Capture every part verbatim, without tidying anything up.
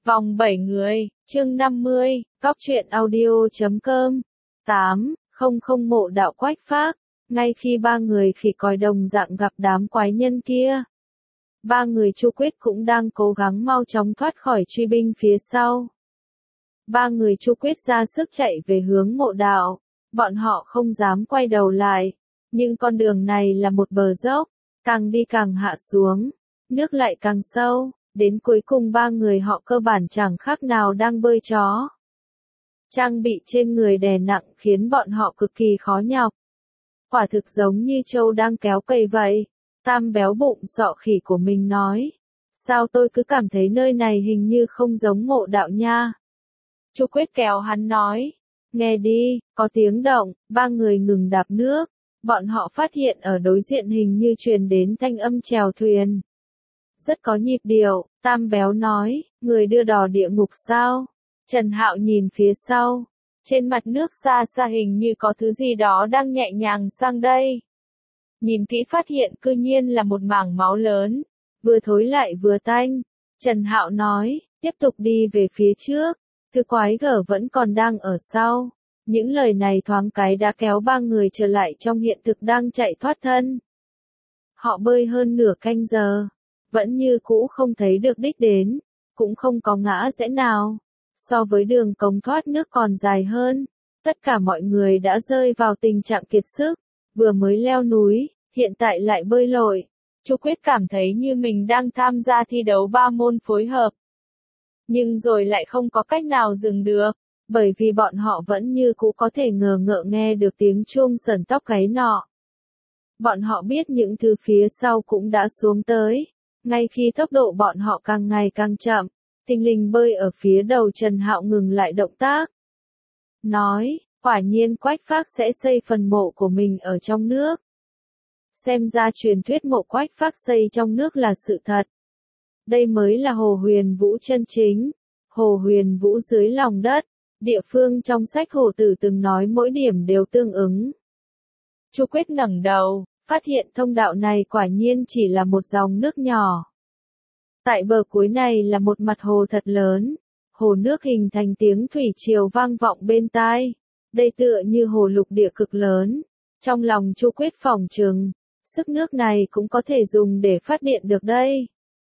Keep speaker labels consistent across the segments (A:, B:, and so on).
A: Vòng bảy người, chương năm mươi, Góc truyện audio chấm com. tám. Không không mộ đạo Quách Phác. Ngay khi ba người khỉ còi đồng dạng gặp đám quái nhân kia, ba người Chu Quyết cũng đang cố gắng mau chóng thoát khỏi truy binh phía sau. Ba người Chu Quyết ra sức chạy về hướng mộ đạo, bọn họ không dám quay đầu lại, nhưng con đường này là một bờ dốc, càng đi càng hạ xuống, nước lại càng sâu, đến cuối cùng ba người họ cơ bản chẳng khác nào đang bơi chó. Trang bị trên người đè nặng khiến bọn họ cực kỳ khó nhọc. Quả thực giống như trâu đang kéo cây vậy. Tam béo bụng sọ khỉ của mình nói. Sao tôi cứ cảm thấy nơi này hình như không giống mộ đạo nha. Chu Quyết kéo hắn nói. Nghe đi, có tiếng động, ba người ngừng đạp nước. Bọn họ phát hiện ở đối diện hình như truyền đến thanh âm chèo thuyền. Rất có nhịp điệu, Tam béo nói, người đưa đò địa ngục sao? Trần Hạo nhìn phía sau. Trên mặt nước xa xa hình như có thứ gì đó đang nhẹ nhàng sang đây. Nhìn kỹ phát hiện cư nhiên là một mảng máu lớn, vừa thối lại vừa tanh. Trần Hạo nói, tiếp tục đi về phía trước, thứ quái gở vẫn còn đang ở sau. Những lời này thoáng cái đã kéo ba người trở lại trong hiện thực đang chạy thoát thân. Họ bơi hơn nửa canh giờ, vẫn như cũ không thấy được đích đến, cũng không có ngã rẽ nào. So với đường cống thoát nước còn dài hơn, tất cả mọi người đã rơi vào tình trạng kiệt sức, vừa mới leo núi, hiện tại lại bơi lội. Chu Quyết cảm thấy như mình đang tham gia thi đấu ba môn phối hợp. Nhưng rồi lại không có cách nào dừng được, bởi vì bọn họ vẫn như cũ có thể ngờ ngợ nghe được tiếng chuông sờn tóc gáy nọ. Bọn họ biết những thứ phía sau cũng đã xuống tới, ngay khi tốc độ bọn họ càng ngày càng chậm. Tinh linh bơi ở phía đầu Trần Hạo ngừng lại động tác. Nói, quả nhiên Quách Phác sẽ xây phần mộ của mình ở trong nước. Xem ra truyền thuyết mộ Quách Phác xây trong nước là sự thật. Đây mới là Hồ Huyền Vũ chân chính. Hồ Huyền Vũ dưới lòng đất, địa phương trong sách Hồ Tử từng nói mỗi điểm đều tương ứng. Chu Quyết ngẩng đầu, phát hiện thông đạo này quả nhiên chỉ là một dòng nước nhỏ. Tại bờ cuối này là một mặt hồ thật lớn, hồ nước hình thành tiếng thủy triều vang vọng bên tai. Đây tựa như hồ lục địa cực lớn. Trong lòng Chu Quyết phỏng chừng, sức nước này cũng có thể dùng để phát điện được đây.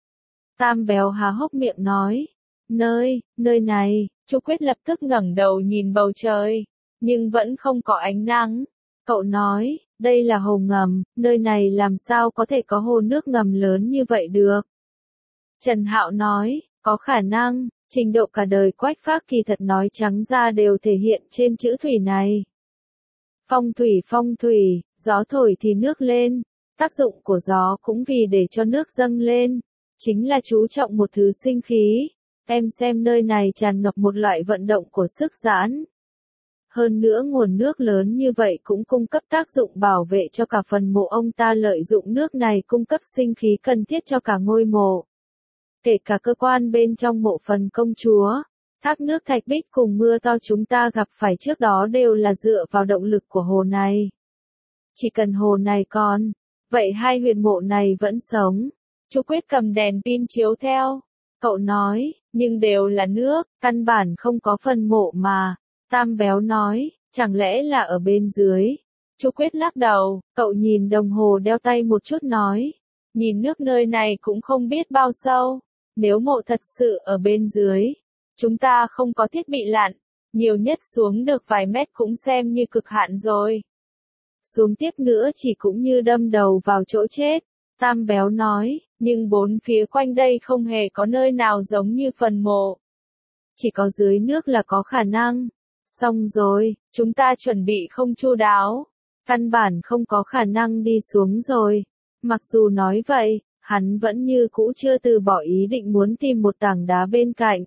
A: Tam béo há hốc miệng nói, nơi, nơi này, Chu Quyết lập tức ngẩng đầu nhìn bầu trời, nhưng vẫn không có ánh nắng. Cậu nói, đây là hồ ngầm, nơi này làm sao có thể có hồ nước ngầm lớn như vậy được. Trần Hạo nói, có khả năng, trình độ cả đời Quách Phác kỳ thật nói trắng ra đều thể hiện trên chữ thủy này. Phong thủy phong thủy, gió thổi thì nước lên, tác dụng của gió cũng vì để cho nước dâng lên, chính là chú trọng một thứ sinh khí. Em xem nơi này tràn ngập một loại vận động của sức giãn. Hơn nữa nguồn nước lớn như vậy cũng cung cấp tác dụng bảo vệ cho cả phần mộ ông ta, lợi dụng nước này cung cấp sinh khí cần thiết cho cả ngôi mộ. Kể cả cơ quan bên trong mộ phần công chúa, thác nước Thạch Bích cùng mưa to chúng ta gặp phải trước đó đều là dựa vào động lực của hồ này. Chỉ cần hồ này còn, vậy hai huyền mộ này vẫn sống. Chu Quyết cầm đèn pin chiếu theo. Cậu nói, nhưng đều là nước, căn bản không có phần mộ mà. Tam béo nói, chẳng lẽ là ở bên dưới. Chu Quyết lắc đầu, cậu nhìn đồng hồ đeo tay một chút nói. Nhìn nước nơi này cũng không biết bao sâu. Nếu mộ thật sự ở bên dưới, chúng ta không có thiết bị lặn, nhiều nhất xuống được vài mét cũng xem như cực hạn rồi. Xuống tiếp nữa chỉ cũng như đâm đầu vào chỗ chết. Tam béo nói, nhưng bốn phía quanh đây không hề có nơi nào giống như phần mộ. Chỉ có dưới nước là có khả năng. Xong rồi, chúng ta chuẩn bị không chu đáo. Căn bản không có khả năng đi xuống rồi. Mặc dù nói vậy, hắn vẫn như cũ chưa từ bỏ ý định muốn tìm một tảng đá bên cạnh.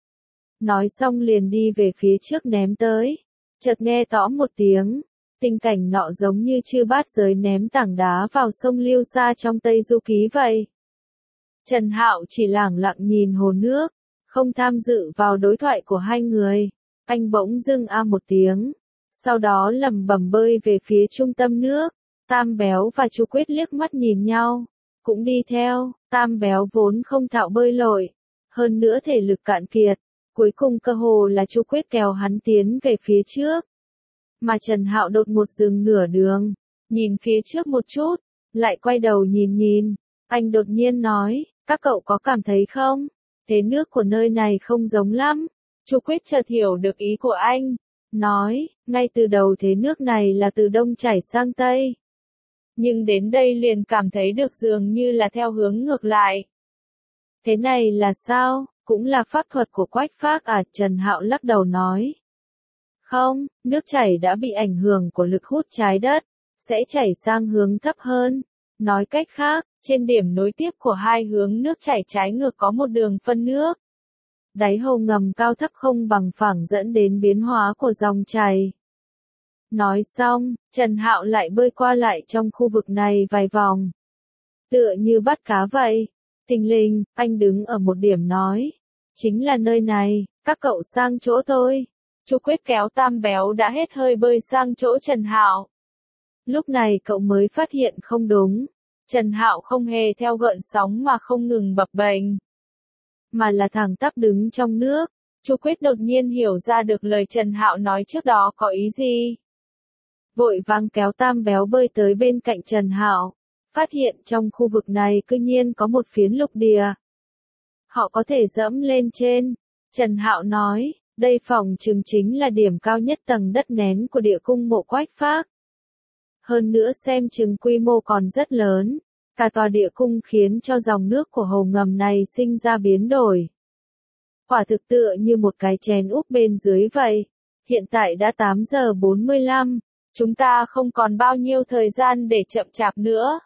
A: Nói xong liền đi về phía trước ném tới. Chợt nghe rõ một tiếng. Tình cảnh nọ giống như chư bát giới ném tảng đá vào sông Liêu Sa trong Tây Du Ký vậy. Trần Hạo chỉ lẳng lặng nhìn hồ nước, không tham dự vào đối thoại của hai người. Anh bỗng dưng a một tiếng, sau đó lẩm bẩm bơi về phía trung tâm nước. Tam béo và Chu Quyết liếc mắt nhìn nhau, cũng đi theo. Tam béo vốn không thạo bơi lội, hơn nữa thể lực cạn kiệt, cuối cùng cơ hồ là Chu Quyết kéo hắn tiến về phía trước. Mà Trần Hạo đột ngột dừng nửa đường, nhìn phía trước một chút, lại quay đầu nhìn nhìn, anh đột nhiên nói, các cậu có cảm thấy không? Thế nước của nơi này không giống lắm. Chu Quyết chợt hiểu được ý của anh, nói, ngay từ đầu thế nước này là từ đông chảy sang tây. Nhưng đến đây liền cảm thấy được dường như là theo hướng ngược lại. Thế này là sao? Cũng là pháp thuật của Quách Phác à? Trần Hạo lắc đầu nói. Không, nước chảy đã bị ảnh hưởng của lực hút trái đất, sẽ chảy sang hướng thấp hơn. Nói cách khác, trên điểm nối tiếp của hai hướng nước chảy trái ngược có một đường phân nước. Đáy hồ ngầm cao thấp không bằng phẳng dẫn đến biến hóa của dòng chảy. Nói xong, Trần Hạo lại bơi qua lại trong khu vực này vài vòng. Tựa như bắt cá vậy. Thình lình, anh đứng ở một điểm nói. Chính là nơi này, các cậu sang chỗ tôi. Chu Quyết kéo Tam Béo đã hết hơi bơi sang chỗ Trần Hạo. Lúc này cậu mới phát hiện không đúng. Trần Hạo không hề theo gợn sóng mà không ngừng bập bềnh, mà là thẳng tắp đứng trong nước. Chu Quyết đột nhiên hiểu ra được lời Trần Hạo nói trước đó có ý gì. Vội vàng kéo Tam Béo bơi tới bên cạnh Trần Hạo, phát hiện trong khu vực này cư nhiên có một phiến lục địa. Họ có thể dẫm lên trên. Trần Hạo nói, đây phòng chừng chính là điểm cao nhất tầng đất nén của địa cung mộ Quách Phác. Hơn nữa xem chừng quy mô còn rất lớn. Cả tòa địa cung khiến cho dòng nước của hồ ngầm này sinh ra biến đổi. Quả thực tựa như một cái chén úp bên dưới vậy. Hiện tại đã tám giờ bốn mươi lăm, chúng ta không còn bao nhiêu thời gian để chậm chạp nữa.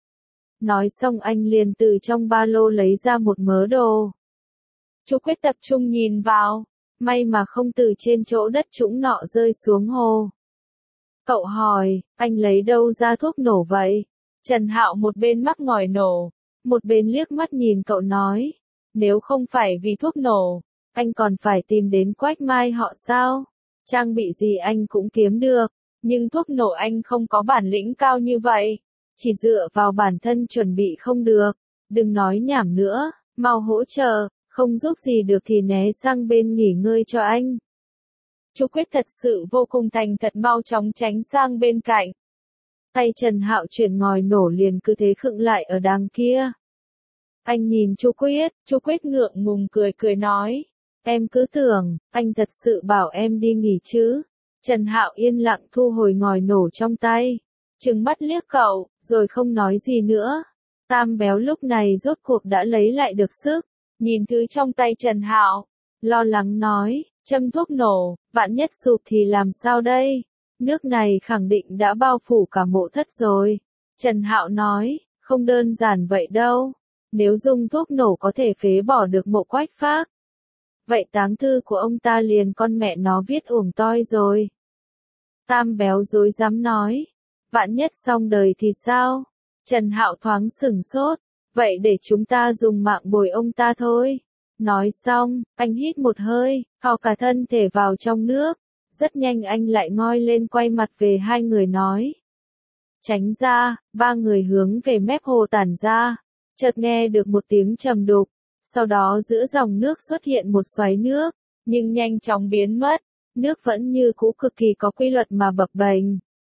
A: Nói xong anh liền từ trong ba lô lấy ra một mớ đồ. Chu Quyết tập trung nhìn vào, may mà không từ trên chỗ đất trũng nọ rơi xuống hồ. Cậu hỏi, anh lấy đâu ra thuốc nổ vậy? Trần Hạo một bên mắc ngòi nổ, một bên liếc mắt nhìn cậu nói, nếu không phải vì thuốc nổ, anh còn phải tìm đến Quách Mai họ sao? Trang bị gì anh cũng kiếm được, nhưng thuốc nổ anh không có bản lĩnh cao như vậy, chỉ dựa vào bản thân chuẩn bị không được, đừng nói nhảm nữa, mau hỗ trợ, không giúp gì được thì né sang bên nghỉ ngơi cho anh. Chu Quyết thật sự vô cùng thành thật mau chóng tránh sang bên cạnh. Tay Trần Hạo chuyển ngòi nổ liền cứ thế khựng lại ở đằng kia. Anh nhìn Chu Quyết, Chu Quyết ngượng ngùng cười cười nói, em cứ tưởng, anh thật sự bảo em đi nghỉ chứ. Trần Hạo yên lặng thu hồi ngòi nổ trong tay, trừng mắt liếc cậu, rồi không nói gì nữa. Tam Béo lúc này rốt cuộc đã lấy lại được sức, nhìn thứ trong tay Trần Hạo, lo lắng nói, châm thuốc nổ, vạn nhất sụp thì làm sao đây? Nước này khẳng định đã bao phủ cả mộ thất rồi. Trần Hạo nói, không đơn giản vậy đâu. Nếu dùng thuốc nổ có thể phế bỏ được mộ Quách Phác, vậy táng thư của ông ta liền con mẹ nó viết uổng toi rồi. Tam Béo dối dám nói, vạn nhất xong đời thì sao? Trần Hạo thoáng sửng sốt, vậy để chúng ta dùng mạng bồi ông ta thôi. Nói xong, anh hít một hơi, thò cả thân thể vào trong nước. Rất nhanh anh lại ngoi lên quay mặt về hai người nói. Tránh ra, ba người hướng về mép hồ tản ra. Chợt nghe được một tiếng trầm đục. Sau đó giữa dòng nước xuất hiện một xoáy nước, nhưng nhanh chóng biến mất. Nước vẫn như cũ cực kỳ có quy luật mà bập bềnh.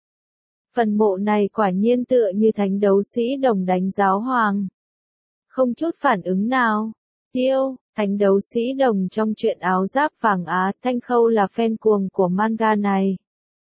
A: Phần mộ này quả nhiên tựa như thánh đấu sĩ đồng đánh giáo hoàng. Không chút phản ứng nào. Tiêu, thánh đấu sĩ đồng trong truyện áo giáp vàng Á, Thanh Khâu là fan cuồng của manga này.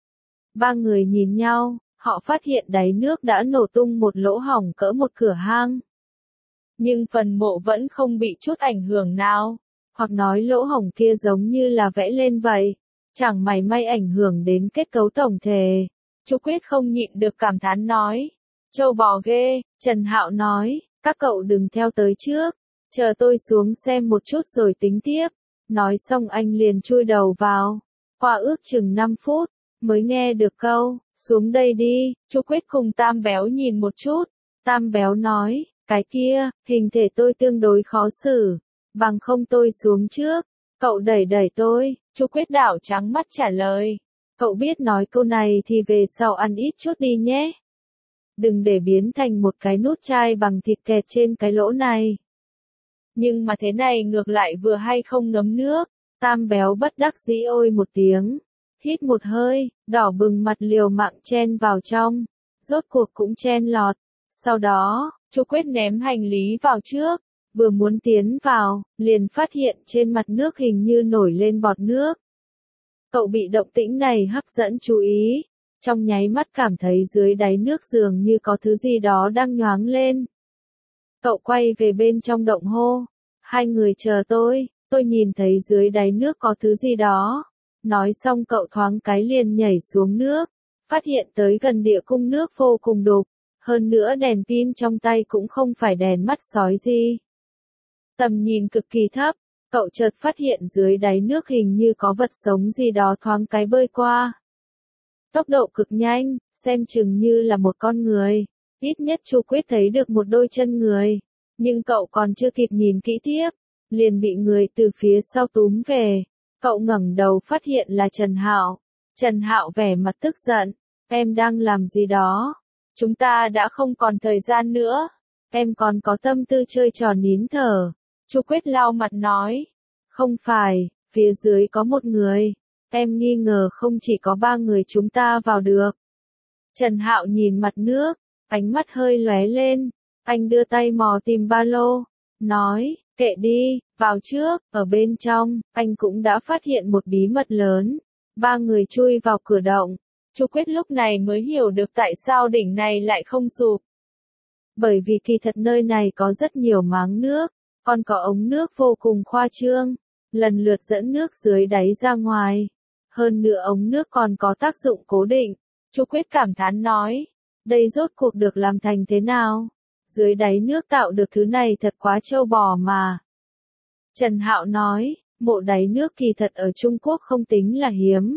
A: Ba người nhìn nhau, họ phát hiện đáy nước đã nổ tung một lỗ hổng cỡ một cửa hang. Nhưng phần mộ vẫn không bị chút ảnh hưởng nào, hoặc nói lỗ hổng kia giống như là vẽ lên vậy, chẳng mảy may ảnh hưởng đến kết cấu tổng thể. Chu Quyết không nhịn được cảm thán nói, trâu bò ghê. Trần Hạo nói, các cậu đừng theo tới trước. Chờ tôi xuống xem một chút rồi tính tiếp. Nói xong anh liền chui đầu vào. Qua ước chừng năm phút, mới nghe được câu, xuống đây đi. Chu Quyết cùng Tam Béo nhìn một chút. Tam Béo nói, cái kia, hình thể tôi tương đối khó xử. Bằng không tôi xuống trước. Cậu đẩy đẩy tôi. Chu Quyết đảo trắng mắt trả lời. Cậu biết nói câu này thì về sau ăn ít chút đi nhé. Đừng để biến thành một cái nút chai bằng thịt kẹt trên cái lỗ này. Nhưng mà thế này ngược lại vừa hay không ngấm nước. Tam béo bất đắc dĩ ôi một tiếng. Hít một hơi, đỏ bừng mặt liều mạng chen vào trong. Rốt cuộc cũng chen lọt. Sau đó, Chu Quyết ném hành lý vào trước. Vừa muốn tiến vào, liền phát hiện trên mặt nước hình như nổi lên bọt nước. Cậu bị động tĩnh này hấp dẫn chú ý. Trong nháy mắt cảm thấy dưới đáy nước dường như có thứ gì đó đang nhoáng lên. Cậu quay về bên trong động hô. Hai người chờ tôi, tôi nhìn thấy dưới đáy nước có thứ gì đó. Nói xong cậu thoáng cái liền nhảy xuống nước. Phát hiện tới gần địa cung nước vô cùng đục. Hơn nữa đèn pin trong tay cũng không phải đèn mắt sói gì. Tầm nhìn cực kỳ thấp. Cậu chợt phát hiện dưới đáy nước hình như có vật sống gì đó thoáng cái bơi qua. Tốc độ cực nhanh, xem chừng như là một con người. Ít nhất Chu Quyết thấy được một đôi chân người. Nhưng cậu còn chưa kịp nhìn kỹ tiếp, liền bị người từ phía sau túm về. Cậu ngẩng đầu phát hiện là Trần Hạo. Trần Hạo vẻ mặt tức giận. Em đang làm gì đó? Chúng ta đã không còn thời gian nữa. Em còn có tâm tư chơi trò nín thở. Chu Quyết lau mặt nói. Không phải, phía dưới có một người. Em nghi ngờ không chỉ có ba người chúng ta vào được. Trần Hạo nhìn mặt nước, ánh mắt hơi lóe lên. Anh đưa tay mò tìm ba lô. Nói, kệ đi, vào trước, ở bên trong, anh cũng đã phát hiện một bí mật lớn. Ba người chui vào cửa động. Chu Quyết lúc này mới hiểu được tại sao đỉnh này lại không sụp. Bởi vì kỳ thật nơi này có rất nhiều máng nước, còn có ống nước vô cùng khoa trương, lần lượt dẫn nước dưới đáy ra ngoài. Hơn nữa ống nước còn có tác dụng cố định. Chu Quyết cảm thán nói, đây rốt cuộc được làm thành thế nào? Dưới đáy nước tạo được thứ này thật quá trâu bò mà. Trần Hạo nói, mộ đáy nước kỳ thật ở Trung Quốc không tính là hiếm.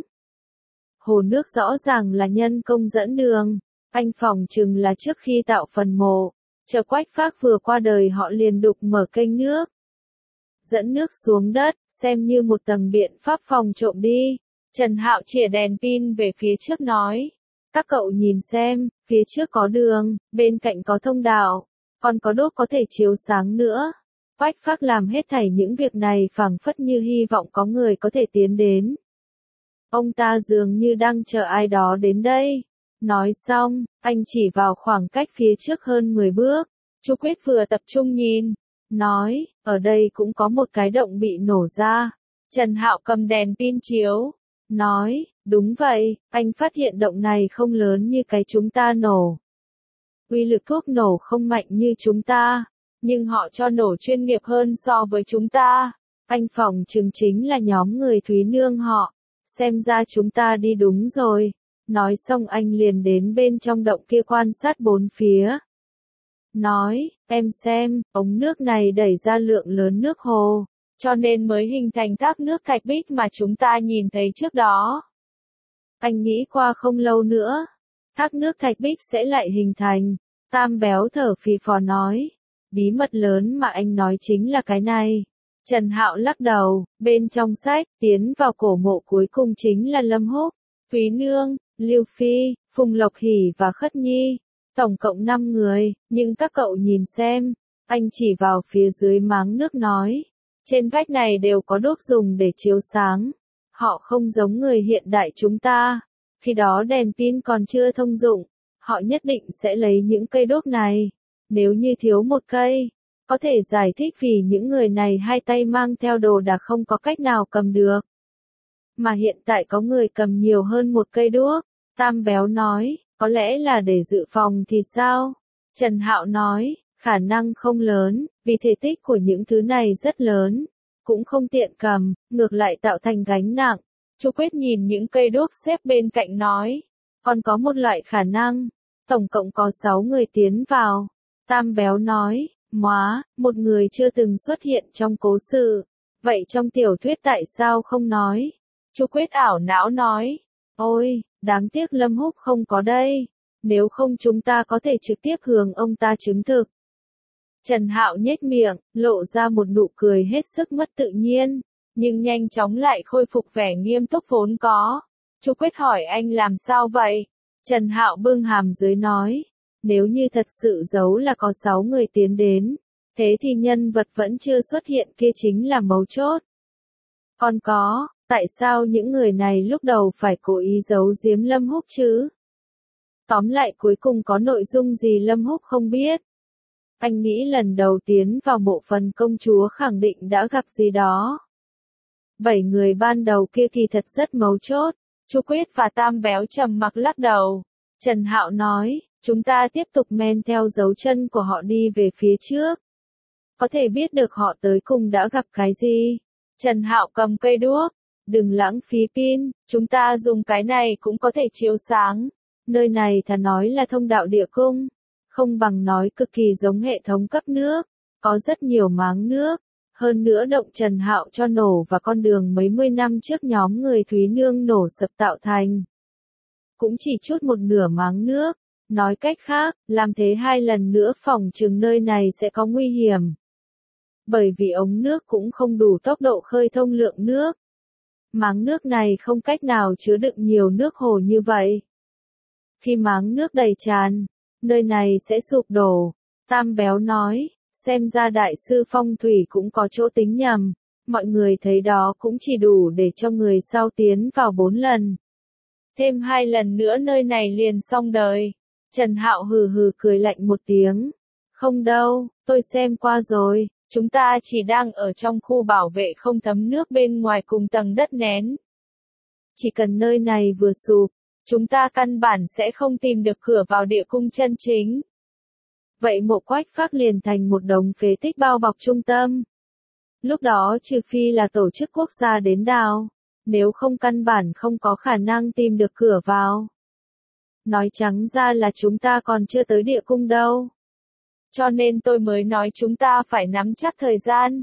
A: Hồ nước rõ ràng là nhân công dẫn đường, anh phỏng chừng là trước khi tạo phần mộ, chờ Quách Phác vừa qua đời họ liền đục mở kênh nước. Dẫn nước xuống đất, xem như một tầng biện pháp phòng trộm đi. Trần Hạo chìa đèn pin về phía trước nói. Các cậu nhìn xem, phía trước có đường, bên cạnh có thông đạo, còn có đốt có thể chiếu sáng nữa. Quách Phác làm hết thảy những việc này phảng phất như hy vọng có người có thể tiến đến. Ông ta dường như đang chờ ai đó đến đây. Nói xong, anh chỉ vào khoảng cách phía trước hơn mười bước. Chu Quyết vừa tập trung nhìn. Nói, ở đây cũng có một cái động bị nổ ra. Trần Hạo cầm đèn pin chiếu. Nói, đúng vậy, anh phát hiện động này không lớn như cái chúng ta nổ. Uy lực thuốc nổ không mạnh như chúng ta, nhưng họ cho nổ chuyên nghiệp hơn so với chúng ta. Anh phỏng chừng chính là nhóm người Thúy Nương họ. Xem ra chúng ta đi đúng rồi. Nói xong anh liền đến bên trong động kia quan sát bốn phía. Nói, em xem, ống nước này đẩy ra lượng lớn nước hồ, cho nên mới hình thành thác nước thạch bích mà chúng ta nhìn thấy trước đó. Anh nghĩ qua không lâu nữa, thác nước thạch bích sẽ lại hình thành. Tam béo thở phì phò nói, bí mật lớn mà anh nói chính là cái này. Trần Hạo lắc đầu, bên trong sách, tiến vào cổ mộ cuối cùng chính là Lâm Húc, Thúy Nương, Lưu Phi, Phùng Lộc Hỷ và Khất Nhi. Tổng cộng năm người, nhưng các cậu nhìn xem, anh chỉ vào phía dưới máng nước nói. Trên vách này đều có đốt dùng để chiếu sáng. Họ không giống người hiện đại chúng ta. Khi đó đèn pin còn chưa thông dụng, họ nhất định sẽ lấy những cây đốt này. Nếu như thiếu một cây, có thể giải thích vì những người này hai tay mang theo đồ đạc không có cách nào cầm được. Mà hiện tại có người cầm nhiều hơn một cây đuốc. Tam béo nói, có lẽ là để dự phòng thì sao? Trần Hạo nói, khả năng không lớn, vì thể tích của những thứ này rất lớn, cũng không tiện cầm, ngược lại tạo thành gánh nặng. Chu Quyết nhìn những cây đuốc xếp bên cạnh nói, còn có một loại khả năng, tổng cộng có sáu người tiến vào. Tam béo nói, móa, một người chưa từng xuất hiện trong cố sự, vậy trong tiểu thuyết tại sao không nói? Chu Quyết ảo não nói, ôi, đáng tiếc Lâm Húc không có đây, nếu không chúng ta có thể trực tiếp hướng ông ta chứng thực. Trần Hạo nhếch miệng, lộ ra một nụ cười hết sức mất tự nhiên, nhưng nhanh chóng lại khôi phục vẻ nghiêm túc vốn có. Chu Quyết hỏi anh làm sao vậy? Trần Hạo bưng hàm dưới nói, nếu như thật sự giấu là có sáu người tiến đến, Thế thì nhân vật vẫn chưa xuất hiện kia chính là mấu chốt. Còn có, tại sao những người này lúc đầu phải cố ý giấu giếm Lâm Húc chứ? Tóm lại cuối cùng có nội dung gì Lâm Húc không biết. Anh nghĩ lần đầu tiến vào mộ phần công chúa khẳng định đã gặp gì đó. Bảy người ban đầu kia kỳ thật rất mấu chốt. Chu Quyết và Tam Béo trầm mặc lắc đầu. Trần Hạo nói, chúng ta tiếp tục men theo dấu chân của họ đi về phía trước. Có thể biết được họ tới cùng đã gặp cái gì. Trần Hạo cầm cây đuốc. Đừng lãng phí pin, chúng ta dùng cái này cũng có thể chiếu sáng. Nơi này thà nói là thông đạo địa cung. Không bằng nói cực kỳ giống hệ thống cấp nước. Có rất nhiều máng nước. Hơn nữa động Trần Hạo cho nổ và con đường mấy mươi năm trước nhóm người Thúy Nương nổ sập tạo thành. Cũng chỉ chút một nửa máng nước. Nói cách khác, làm thế hai lần nữa phòng chừng nơi này sẽ có nguy hiểm. Bởi vì ống nước cũng không đủ tốc độ khơi thông lượng nước. Máng nước này không cách nào chứa đựng nhiều nước hồ như vậy. Khi máng nước đầy tràn, nơi này sẽ sụp đổ. Tam Béo nói, xem ra đại sư phong thủy cũng có chỗ tính nhầm. Mọi người thấy đó cũng chỉ đủ để cho người sau tiến vào bốn lần. Thêm hai lần nữa nơi này liền xong đời. Trần Hạo hừ hừ cười lạnh một tiếng. Không đâu, tôi xem qua rồi. Chúng ta chỉ đang ở trong khu bảo vệ không thấm nước bên ngoài cùng tầng đất nén. Chỉ cần nơi này vừa sụp, chúng ta căn bản sẽ không tìm được cửa vào địa cung chân chính. Vậy mộ Quách Phác liền thành một đống phế tích bao bọc trung tâm. Lúc đó trừ phi là tổ chức quốc gia đến đào, nếu không căn bản không có khả năng tìm được cửa vào. Nói trắng ra là chúng ta còn chưa tới địa cung đâu. Cho nên tôi mới nói chúng ta phải nắm chắc thời gian.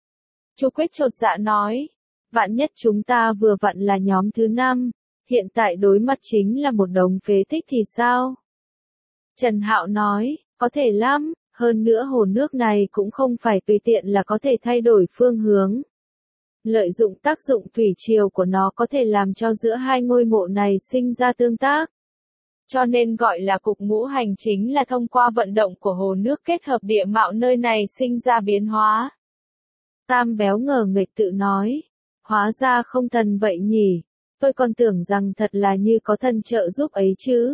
A: Chu Quyết chột dạ nói, vạn nhất chúng ta vừa vặn là nhóm thứ năm, hiện tại đối mặt chính là một đống phế tích thì sao? Trần Hạo nói, có thể lắm, hơn nữa hồ nước này cũng không phải tùy tiện là có thể thay đổi phương hướng. Lợi dụng tác dụng thủy triều của nó có thể làm cho giữa hai ngôi mộ này sinh ra tương tác. Cho nên gọi là cục ngũ hành chính là thông qua vận động của hồ nước kết hợp địa mạo nơi này sinh ra biến hóa. Tam Béo ngờ nghịch tự nói, hóa ra không thần vậy nhỉ, tôi còn tưởng rằng thật là như có thần trợ giúp ấy chứ.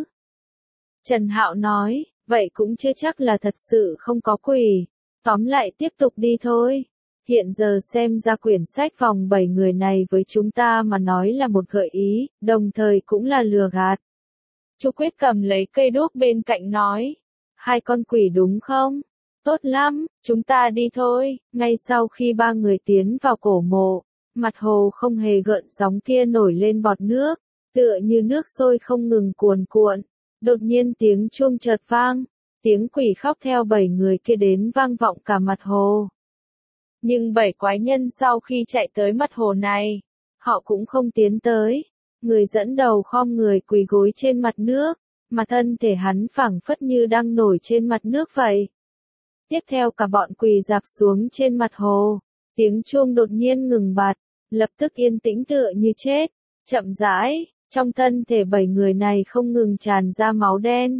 A: Trần Hạo nói, vậy cũng chưa chắc là thật sự không có quỷ, tóm lại tiếp tục đi thôi. Hiện giờ xem ra quyển sách vòng bảy người này với chúng ta mà nói là một gợi ý, đồng thời cũng là lừa gạt. Chu Quyết cầm lấy cây đuốc bên cạnh nói, hai con quỷ đúng không? Tốt lắm, chúng ta đi thôi. Ngay sau khi ba người tiến vào cổ mộ, mặt hồ không hề gợn sóng kia nổi lên bọt nước, tựa như nước sôi không ngừng cuồn cuộn. Đột nhiên tiếng chuông chợt vang, tiếng quỷ khóc theo bảy người kia đến vang vọng cả mặt hồ. Nhưng bảy quái nhân sau khi chạy tới mặt hồ này, họ cũng không tiến tới. Người dẫn đầu khom người quỳ gối trên mặt nước, mà thân thể hắn phảng phất như đang nổi trên mặt nước vậy. Tiếp theo cả bọn quỳ dạp xuống trên mặt hồ, tiếng chuông đột nhiên ngừng bặt, lập tức yên tĩnh tựa như chết, chậm rãi, trong thân thể bảy người này không ngừng tràn ra máu đen.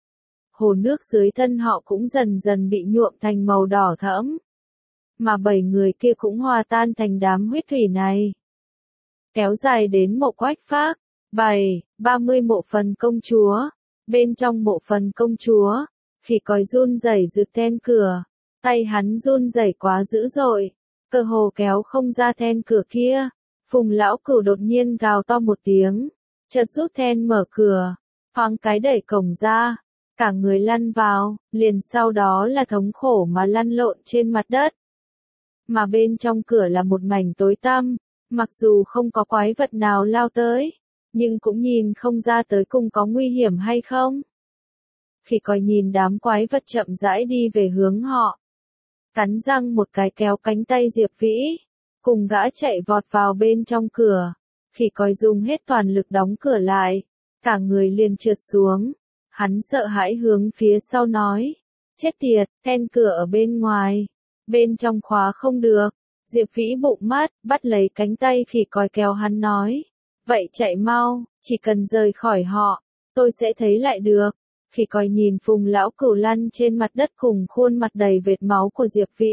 A: Hồ nước dưới thân họ cũng dần dần bị nhuộm thành màu đỏ thẫm, mà bảy người kia cũng hòa tan thành đám huyết thủy này. Kéo dài đến mộ Quách Phác, bảy, ba mươi mộ phần công chúa. Bên trong mộ phần công chúa, Khỉ Còi run rẩy giựt then cửa, tay hắn run rẩy quá dữ dội, cơ hồ kéo không ra then cửa kia. Phùng lão cửu đột nhiên gào to một tiếng, chợt rút then mở cửa, thoáng cái đẩy cổng ra, cả người lăn vào, liền sau đó là thống khổ mà lăn lộn trên mặt đất. Mà bên trong cửa là một mảnh tối tăm. Mặc dù không có quái vật nào lao tới, nhưng cũng nhìn không ra tới cùng có nguy hiểm hay không. Khỉ Còi nhìn đám quái vật chậm rãi đi về hướng họ. Cắn răng một cái kéo cánh tay Diệp Vĩ, cùng gã chạy vọt vào bên trong cửa. Khỉ Còi dùng hết toàn lực đóng cửa lại, cả người liền trượt xuống. Hắn sợ hãi hướng phía sau nói, chết tiệt, then cửa ở bên ngoài, bên trong khóa không được. Diệp Vĩ bụng mát, bắt lấy cánh tay Khỉ Còi kéo hắn nói, vậy chạy mau, chỉ cần rời khỏi họ, tôi sẽ thấy lại được. Khỉ còi nhìn Phùng lão cửu lăn trên mặt đất cùng khuôn mặt đầy vệt máu của Diệp Vĩ.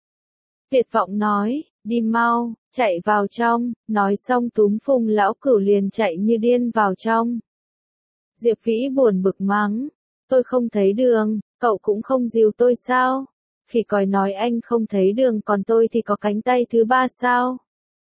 A: Tuyệt vọng nói, đi mau, chạy vào trong, nói xong túm Phùng lão cửu liền chạy như điên vào trong. Diệp Vĩ buồn bực mắng, tôi không thấy đường, cậu cũng không dìu tôi sao? Khỉ còi nói anh không thấy đường còn tôi thì có cánh tay thứ ba sao?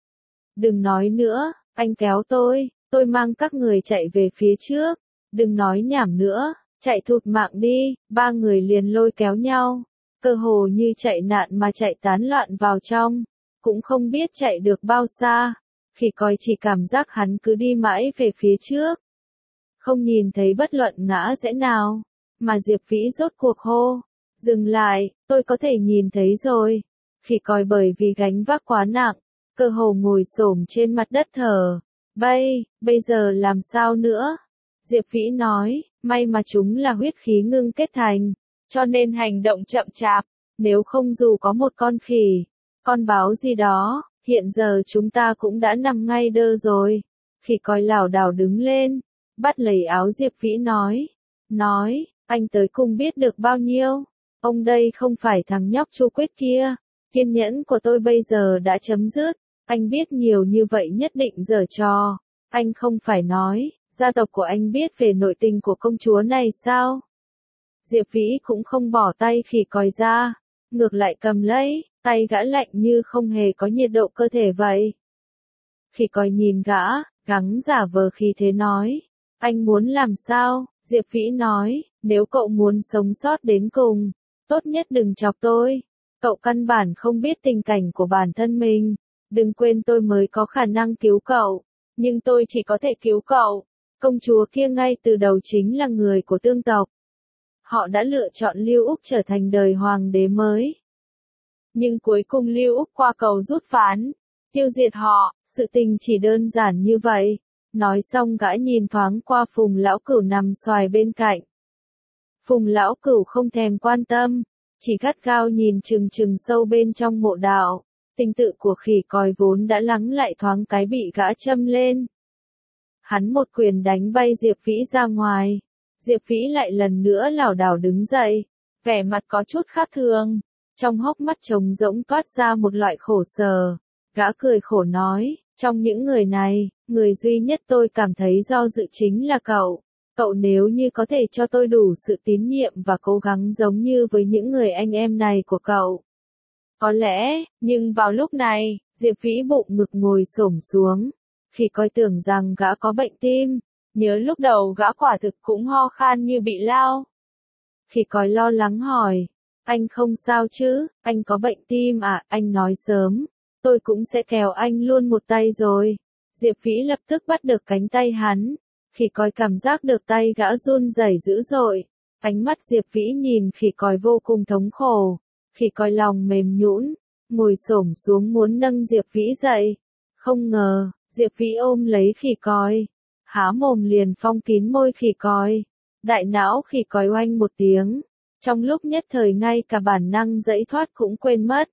A: Đừng nói nữa, anh kéo tôi, tôi mang các người chạy về phía trước, đừng nói nhảm nữa, chạy thụt mạng đi, ba người liền lôi kéo nhau, cơ hồ như chạy nạn mà chạy tán loạn vào trong, cũng không biết chạy được bao xa, khỉ còi chỉ cảm giác hắn cứ đi mãi về phía trước. Không nhìn thấy bất luận ngã rẽ nào, mà Diệp Vĩ rốt cuộc hô, dừng lại, tôi có thể nhìn thấy rồi. Khỉ còi bởi vì gánh vác quá nặng, cơ hồ ngồi xổm trên mặt đất thở. Bây, bây giờ làm sao nữa? Diệp Vĩ nói, may mà chúng là huyết khí ngưng kết thành, cho nên hành động chậm chạp, nếu không dù có một con khỉ, con báo gì đó, hiện giờ chúng ta cũng đã nằm ngay đơ rồi. Khỉ còi lảo đảo đứng lên, bắt lấy áo Diệp Vĩ nói, nói, anh tới cùng biết được bao nhiêu, ông đây không phải thằng nhóc Chu Quyết kia, kiên nhẫn của tôi bây giờ đã chấm dứt, anh biết nhiều như vậy nhất định giở trò, anh không phải nói, gia tộc của anh biết về nội tình của công chúa này sao? Diệp Vĩ cũng không bỏ tay khỉ còi ra, ngược lại cầm lấy, tay gã lạnh như không hề có nhiệt độ cơ thể vậy. Khỉ còi nhìn gã, gắng giả vờ khí thế nói, anh muốn làm sao? Diệp Vĩ nói, nếu cậu muốn sống sót đến cùng, tốt nhất đừng chọc tôi. Cậu căn bản không biết tình cảnh của bản thân mình. Đừng quên tôi mới có khả năng cứu cậu. Nhưng tôi chỉ có thể cứu cậu. Công chúa kia ngay từ đầu chính là người của tương tộc. Họ đã lựa chọn Lưu Úc trở thành đời hoàng đế mới. Nhưng cuối cùng Lưu Úc qua cầu rút ván, tiêu diệt họ, sự tình chỉ đơn giản như vậy. Nói xong gã nhìn thoáng qua Phùng lão cửu nằm xoài bên cạnh. Phùng lão cửu không thèm quan tâm, chỉ gắt gao nhìn chừng chừng sâu bên trong mộ đạo. Tình tự của khỉ còi vốn đã lắng lại thoáng cái bị gã châm lên. Hắn một quyền đánh bay Diệp Vĩ ra ngoài. Diệp Vĩ lại lần nữa lảo đảo đứng dậy, vẻ mặt có chút khác thường. Trong hốc mắt trống rỗng toát ra một loại khổ sở. Gã cười khổ nói, trong những người này, người duy nhất tôi cảm thấy do dự chính là cậu. Cậu nếu như có thể cho tôi đủ sự tín nhiệm và cố gắng giống như với những người anh em này của cậu. Có lẽ, nhưng vào lúc này, Diệp Vĩ bụng ngực ngồi xổm xuống. Khi coi tưởng rằng gã có bệnh tim, nhớ lúc đầu gã quả thực cũng ho khan như bị lao. Khi coi lo lắng hỏi, anh không sao chứ, anh có bệnh tim à, anh nói sớm, tôi cũng sẽ kéo anh luôn một tay rồi. Diệp Vĩ lập tức bắt được cánh tay hắn, khi coi cảm giác được tay gã run rẩy dữ dội, ánh mắt Diệp Vĩ nhìn khi coi vô cùng thống khổ, khi coi lòng mềm nhũn, ngồi xổm xuống muốn nâng Diệp Vĩ dậy. Không ngờ, Diệp Vĩ ôm lấy khỉ còi, há mồm liền phong kín môi khỉ còi, đại não khỉ còi oanh một tiếng, trong lúc nhất thời ngay cả bản năng giãy thoát cũng quên mất.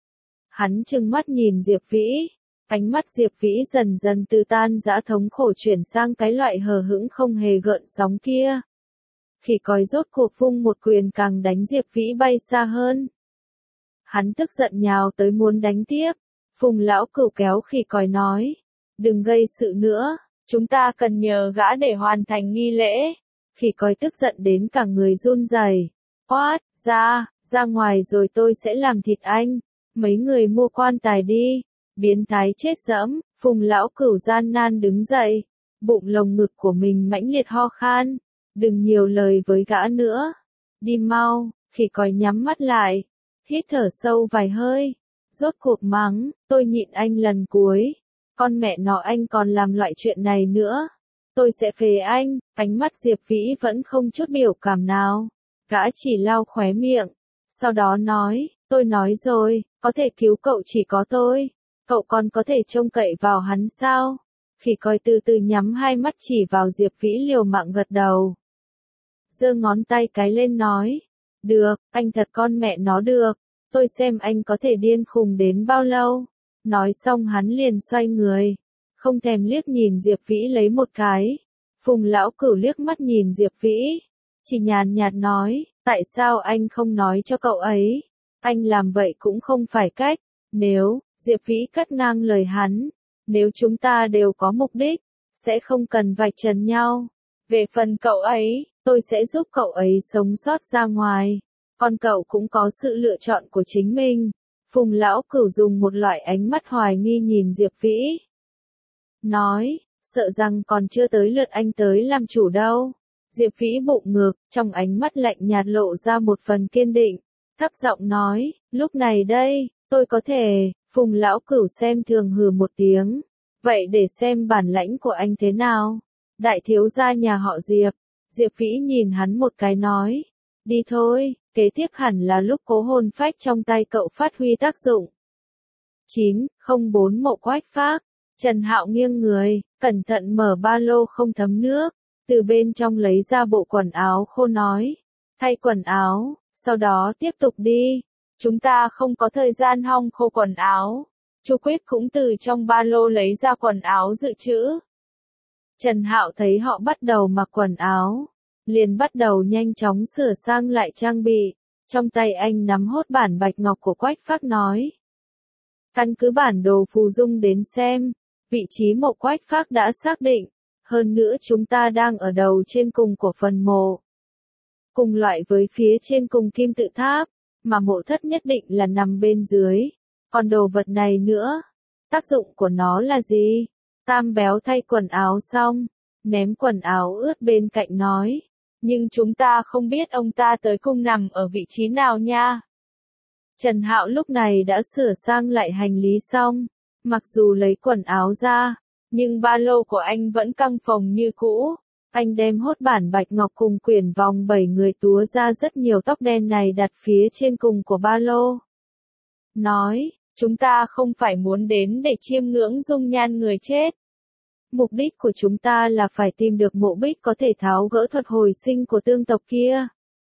A: Hắn trừng mắt nhìn Diệp Vĩ, ánh mắt Diệp Vĩ dần dần từ tan rã thống khổ chuyển sang cái loại hờ hững không hề gợn sóng kia. Khỉ còi rốt cuộc vung một quyền càng đánh Diệp Vĩ bay xa hơn. Hắn tức giận nhào tới muốn đánh tiếp, Phùng lão cửu kéo khỉ còi nói, đừng gây sự nữa, chúng ta cần nhờ gã để hoàn thành nghi lễ. Khỉ còi tức giận đến cả người run rẩy, quát, ra, ra ngoài rồi tôi sẽ làm thịt anh, mấy người mua quan tài đi, biến thái chết dẫm. Phùng lão cửu gian nan đứng dậy, bụng lồng ngực của mình mãnh liệt ho khan, đừng nhiều lời với gã nữa, đi mau. Khỉ còi nhắm mắt lại, hít thở sâu vài hơi, rốt cuộc mắng, tôi nhịn anh lần cuối, con mẹ nó anh còn làm loại chuyện này nữa, tôi sẽ phế anh. Ánh mắt Diệp Vĩ vẫn không chút biểu cảm nào, gã chỉ lau khóe miệng, sau đó nói, tôi nói rồi, có thể cứu cậu chỉ có tôi, cậu còn có thể trông cậy vào hắn sao? Khỉ còi từ từ nhắm hai mắt chỉ vào Diệp Vĩ liều mạng gật đầu. Giơ ngón tay cái lên nói, được, anh thật con mẹ nó được, tôi xem anh có thể điên khùng đến bao lâu. Nói xong hắn liền xoay người, không thèm liếc nhìn Diệp Vĩ lấy một cái. Phùng lão cửu liếc mắt nhìn Diệp Vĩ, chỉ nhàn nhạt nói, tại sao anh không nói cho cậu ấy? Anh làm vậy cũng không phải cách. Nếu, Diệp Vĩ cắt ngang lời hắn, nếu chúng ta đều có mục đích, sẽ không cần vạch trần nhau. Về phần cậu ấy, tôi sẽ giúp cậu ấy sống sót ra ngoài. Còn cậu cũng có sự lựa chọn của chính mình. Phùng lão cửu dùng một loại ánh mắt hoài nghi nhìn Diệp Vĩ. Nói, sợ rằng còn chưa tới lượt anh tới làm chủ đâu. Diệp Vĩ bụng ngược, trong ánh mắt lạnh nhạt lộ ra một phần kiên định. Thấp giọng nói, lúc này đây, tôi có thể. Phùng lão cửu xem thường hừ một tiếng. Vậy để xem bản lãnh của anh thế nào. Đại thiếu gia nhà họ Diệp. Diệp Vĩ nhìn hắn một cái nói. Đi thôi, kế tiếp hẳn là lúc cố hồn phách trong tay cậu phát huy tác dụng. chín không bốn Mộ Quách Phác. Trần Hạo nghiêng người, cẩn thận mở ba lô không thấm nước. Từ bên trong lấy ra bộ quần áo khô nói. Thay quần áo, sau đó tiếp tục đi. Chúng ta không có thời gian hong khô quần áo. Chu Quyết cũng từ trong ba lô lấy ra quần áo dự trữ. Trần Hạo thấy họ bắt đầu mặc quần áo, liền bắt đầu nhanh chóng sửa sang lại trang bị. Trong tay anh nắm hốt bản bạch ngọc của Quách Phác nói. Căn cứ bản đồ phù dung đến xem, vị trí mộ Quách Phác đã xác định. Hơn nữa chúng ta đang ở đầu trên cùng của phần mộ. Cùng loại với phía trên cùng kim tự tháp, mà mộ thất nhất định là nằm bên dưới. Còn đồ vật này nữa, tác dụng của nó là gì? Tam béo thay quần áo xong, ném quần áo ướt bên cạnh nói. Nhưng chúng ta không biết ông ta tới cung nằm ở vị trí nào nha. Trần Hạo lúc này đã sửa sang lại hành lý xong, mặc dù lấy quần áo ra, nhưng ba lô của anh vẫn căng phồng như cũ. Anh đem hốt bản bạch ngọc cùng quyển vòng bảy người túa ra rất nhiều tóc đen này đặt phía trên cùng của ba lô. Nói, chúng ta không phải muốn đến để chiêm ngưỡng dung nhan người chết. Mục đích của chúng ta là phải tìm được mộ bích có thể tháo gỡ thuật hồi sinh của tương tộc kia.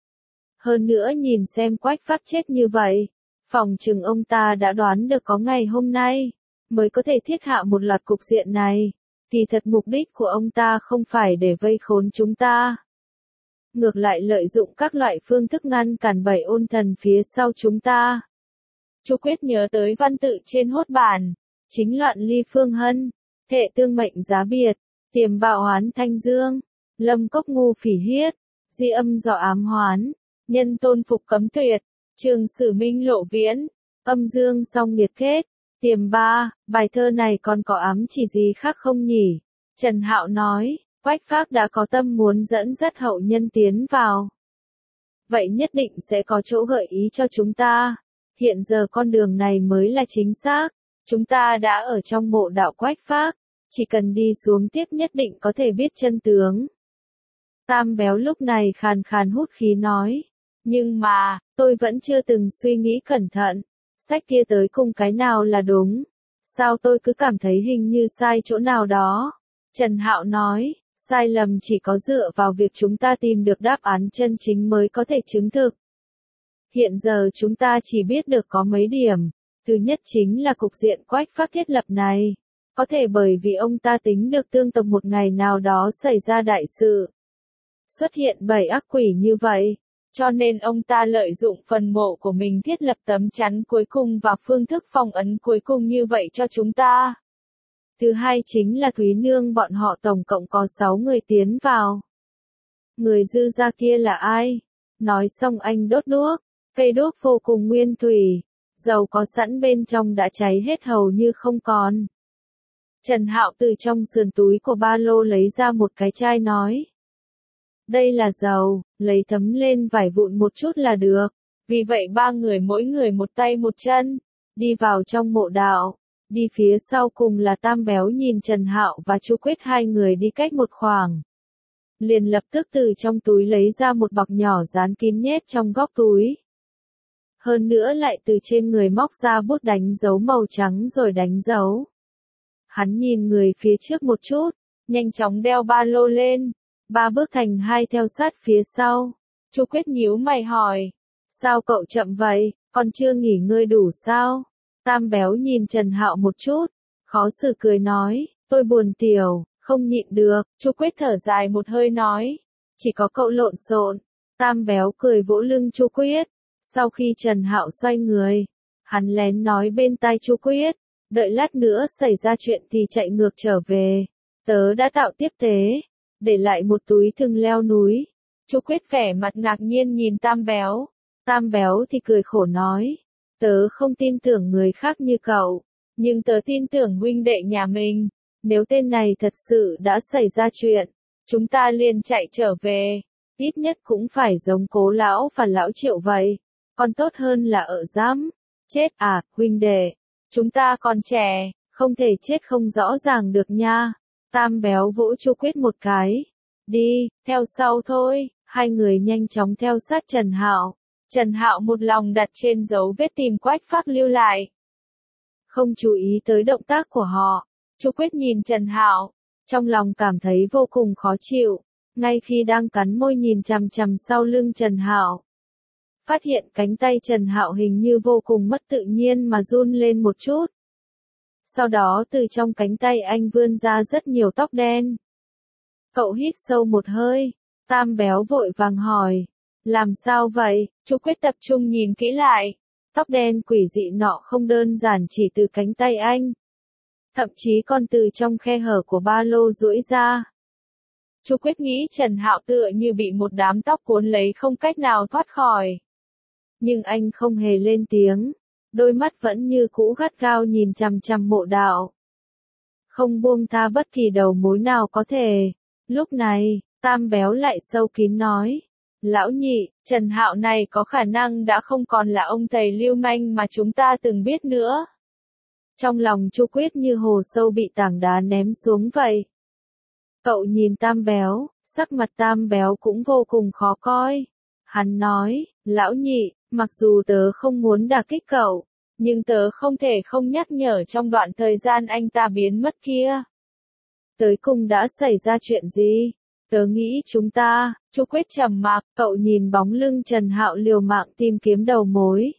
A: Hơn nữa nhìn xem Quách Phác chết như vậy, phòng chừng ông ta đã đoán được có ngày hôm nay, mới có thể thiết hạ một loạt cục diện này. Kỳ thật mục đích của ông ta không phải để vây khốn chúng ta. Ngược lại lợi dụng các loại phương thức ngăn cản bảy ôn thần phía sau chúng ta. Chu Quyết nhớ tới văn tự trên hốt bản. Chính loạn ly phương hân, thệ tương mệnh giá biệt, tiềm bạo hoán thanh dương, lâm cốc ngu phỉ hiết, di âm dọ ám hoán, nhân tôn phục cấm tuyệt, trường sử minh lộ viễn, âm dương song nghiệt kết. Tiềm ba, bài thơ này còn có ám chỉ gì khác không nhỉ? Trần Hạo nói, Quách Phác đã có tâm muốn dẫn dắt hậu nhân tiến vào. Vậy nhất định sẽ có chỗ gợi ý cho chúng ta. Hiện giờ con đường này mới là chính xác. Chúng ta đã ở trong mộ đạo Quách Phác. Chỉ cần đi xuống tiếp nhất định có thể biết chân tướng. Tam béo lúc này khàn khàn hút khí nói. Nhưng mà, tôi vẫn chưa từng suy nghĩ cẩn thận. Sách kia tới cùng cái nào là đúng? Sao tôi cứ cảm thấy hình như sai chỗ nào đó? Trần Hạo nói, sai lầm chỉ có dựa vào việc chúng ta tìm được đáp án chân chính mới có thể chứng thực. Hiện giờ chúng ta chỉ biết được có mấy điểm. Thứ nhất chính là cục diện Quách Phác thiết lập này. Có thể bởi vì ông ta tính được tương tộc một ngày nào đó xảy ra đại sự. Xuất hiện bảy ác quỷ như vậy. Cho nên ông ta lợi dụng phần mộ của mình thiết lập tấm chắn cuối cùng và phương thức phong ấn cuối cùng như vậy cho chúng ta. Thứ hai chính là Thúy Nương bọn họ tổng cộng có sáu người tiến vào. Người dư ra kia là ai? Nói xong anh đốt đuốc, cây đuốc vô cùng nguyên thủy, dầu có sẵn bên trong đã cháy hết hầu như không còn. Trần Hạo từ trong sườn túi của ba lô lấy ra một cái chai nói. Đây là dầu, lấy thấm lên vải vụn một chút là được. Vì vậy ba người mỗi người một tay một chân, đi vào trong mộ đạo. Đi phía sau cùng là Tam béo nhìn Trần Hạo và Chu Quyết hai người đi cách một khoảng. Liền lập tức từ trong túi lấy ra một bọc nhỏ dán kín nhét trong góc túi. Hơn nữa lại từ trên người móc ra bút đánh dấu màu trắng rồi đánh dấu. Hắn nhìn người phía trước một chút, nhanh chóng đeo ba lô lên. Ba bước thành hai theo sát phía sau. Chu Quyết nhíu mày hỏi. Sao cậu chậm vậy, còn chưa nghỉ ngơi đủ sao? Tam béo nhìn Trần Hạo một chút. Khó xử cười nói. Tôi buồn tiểu, không nhịn được. Chu Quyết thở dài một hơi nói. Chỉ có cậu lộn xộn, Tam Béo cười vỗ lưng Chu Quyết. Sau khi Trần Hạo xoay người, hắn lén nói bên tai Chu Quyết, đợi lát nữa xảy ra chuyện thì chạy ngược trở về. Tớ đã tạo tiếp tế, để lại một túi thừng leo núi. Chu Quyết vẻ mặt ngạc nhiên nhìn Tam Béo. Tam Béo thì cười khổ nói, tớ không tin tưởng người khác như cậu, nhưng tớ tin tưởng huynh đệ nhà mình. Nếu tên này thật sự đã xảy ra chuyện, chúng ta liền chạy trở về. Ít nhất cũng phải giống Cố lão và lão Triệu vậy. Còn tốt hơn là ở giám. Chết à, huynh đệ. Chúng ta còn trẻ, không thể chết không rõ ràng được nha. Tam Béo vỗ Chu Quyết một cái. Đi, theo sau thôi. Hai người nhanh chóng theo sát Trần Hạo. Trần Hạo một lòng đặt trên dấu vết tìm Quách Phác lưu lại. Không chú ý tới động tác của họ. Chu Quyết nhìn Trần Hạo, trong lòng cảm thấy vô cùng khó chịu. Ngay khi đang cắn môi nhìn chằm chằm sau lưng Trần Hạo, phát hiện cánh tay Trần Hạo hình như vô cùng mất tự nhiên mà run lên một chút. Sau đó từ trong cánh tay anh vươn ra rất nhiều tóc đen. Cậu hít sâu một hơi, Tam Béo vội vàng hỏi, làm sao vậy? Chu Quyết tập trung nhìn kỹ lại, tóc đen quỷ dị nọ không đơn giản chỉ từ cánh tay anh, thậm chí còn từ trong khe hở của ba lô duỗi ra. Chu Quyết nghĩ Trần Hạo tựa như bị một đám tóc cuốn lấy không cách nào thoát khỏi. Nhưng anh không hề lên tiếng, đôi mắt vẫn như cũ gắt gao nhìn chằm chằm Mộ Đạo. Không buông tha bất kỳ đầu mối nào có thể. Lúc này, Tam Béo lại sâu kín nói, lão nhị, Trần Hạo này có khả năng đã không còn là ông thầy lưu manh mà chúng ta từng biết nữa. Trong lòng Chu Quyết như hồ sâu bị tảng đá ném xuống vậy. Cậu nhìn Tam Béo, sắc mặt Tam Béo cũng vô cùng khó coi. Hắn nói, lão nhị, mặc dù tớ không muốn đả kích cậu, nhưng tớ không thể không nhắc nhở trong đoạn thời gian anh ta biến mất kia. Tới cùng đã xảy ra chuyện gì? Tớ nghĩ chúng ta, Chu Quyết trầm mặc, cậu nhìn bóng lưng Trần Hạo liều mạng tìm kiếm đầu mối.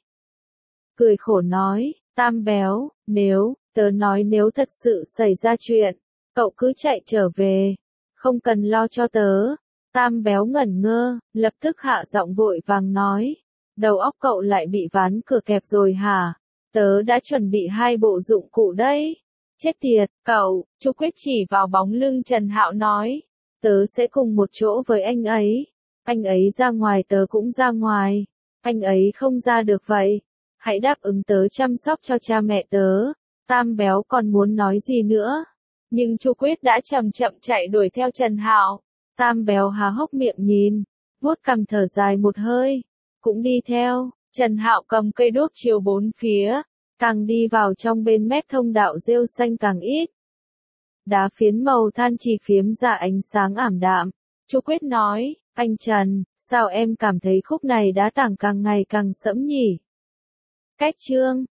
A: Cười khổ nói, Tam Béo, nếu, tớ nói nếu thật sự xảy ra chuyện, cậu cứ chạy trở về, không cần lo cho tớ. Tam Béo ngẩn ngơ, lập tức hạ giọng vội vàng nói, đầu óc cậu lại bị ván cửa kẹp rồi hả? Tớ đã chuẩn bị hai bộ dụng cụ đấy. Chết tiệt, cậu, Chu Quyết chỉ vào bóng lưng Trần Hạo nói, tớ sẽ cùng một chỗ với anh ấy. Anh ấy ra ngoài tớ cũng ra ngoài. Anh ấy không ra được vậy. Hãy đáp ứng tớ chăm sóc cho cha mẹ tớ. Tam Béo còn muốn nói gì nữa. Nhưng Chu Quyết đã chậm chậm chạy đuổi theo Trần Hạo. Tam Béo há hốc miệng nhìn, vuốt cằm thở dài một hơi, cũng đi theo. Trần Hạo cầm cây đuốc chiếu bốn phía, càng đi vào trong bên mép thông đạo rêu xanh càng ít. Đá phiến màu than chỉ phiếm ra ánh sáng ảm đạm. Chu Quyết nói, anh Trần, sao em cảm thấy khúc này đá tảng càng ngày càng sẫm nhỉ? Cách chương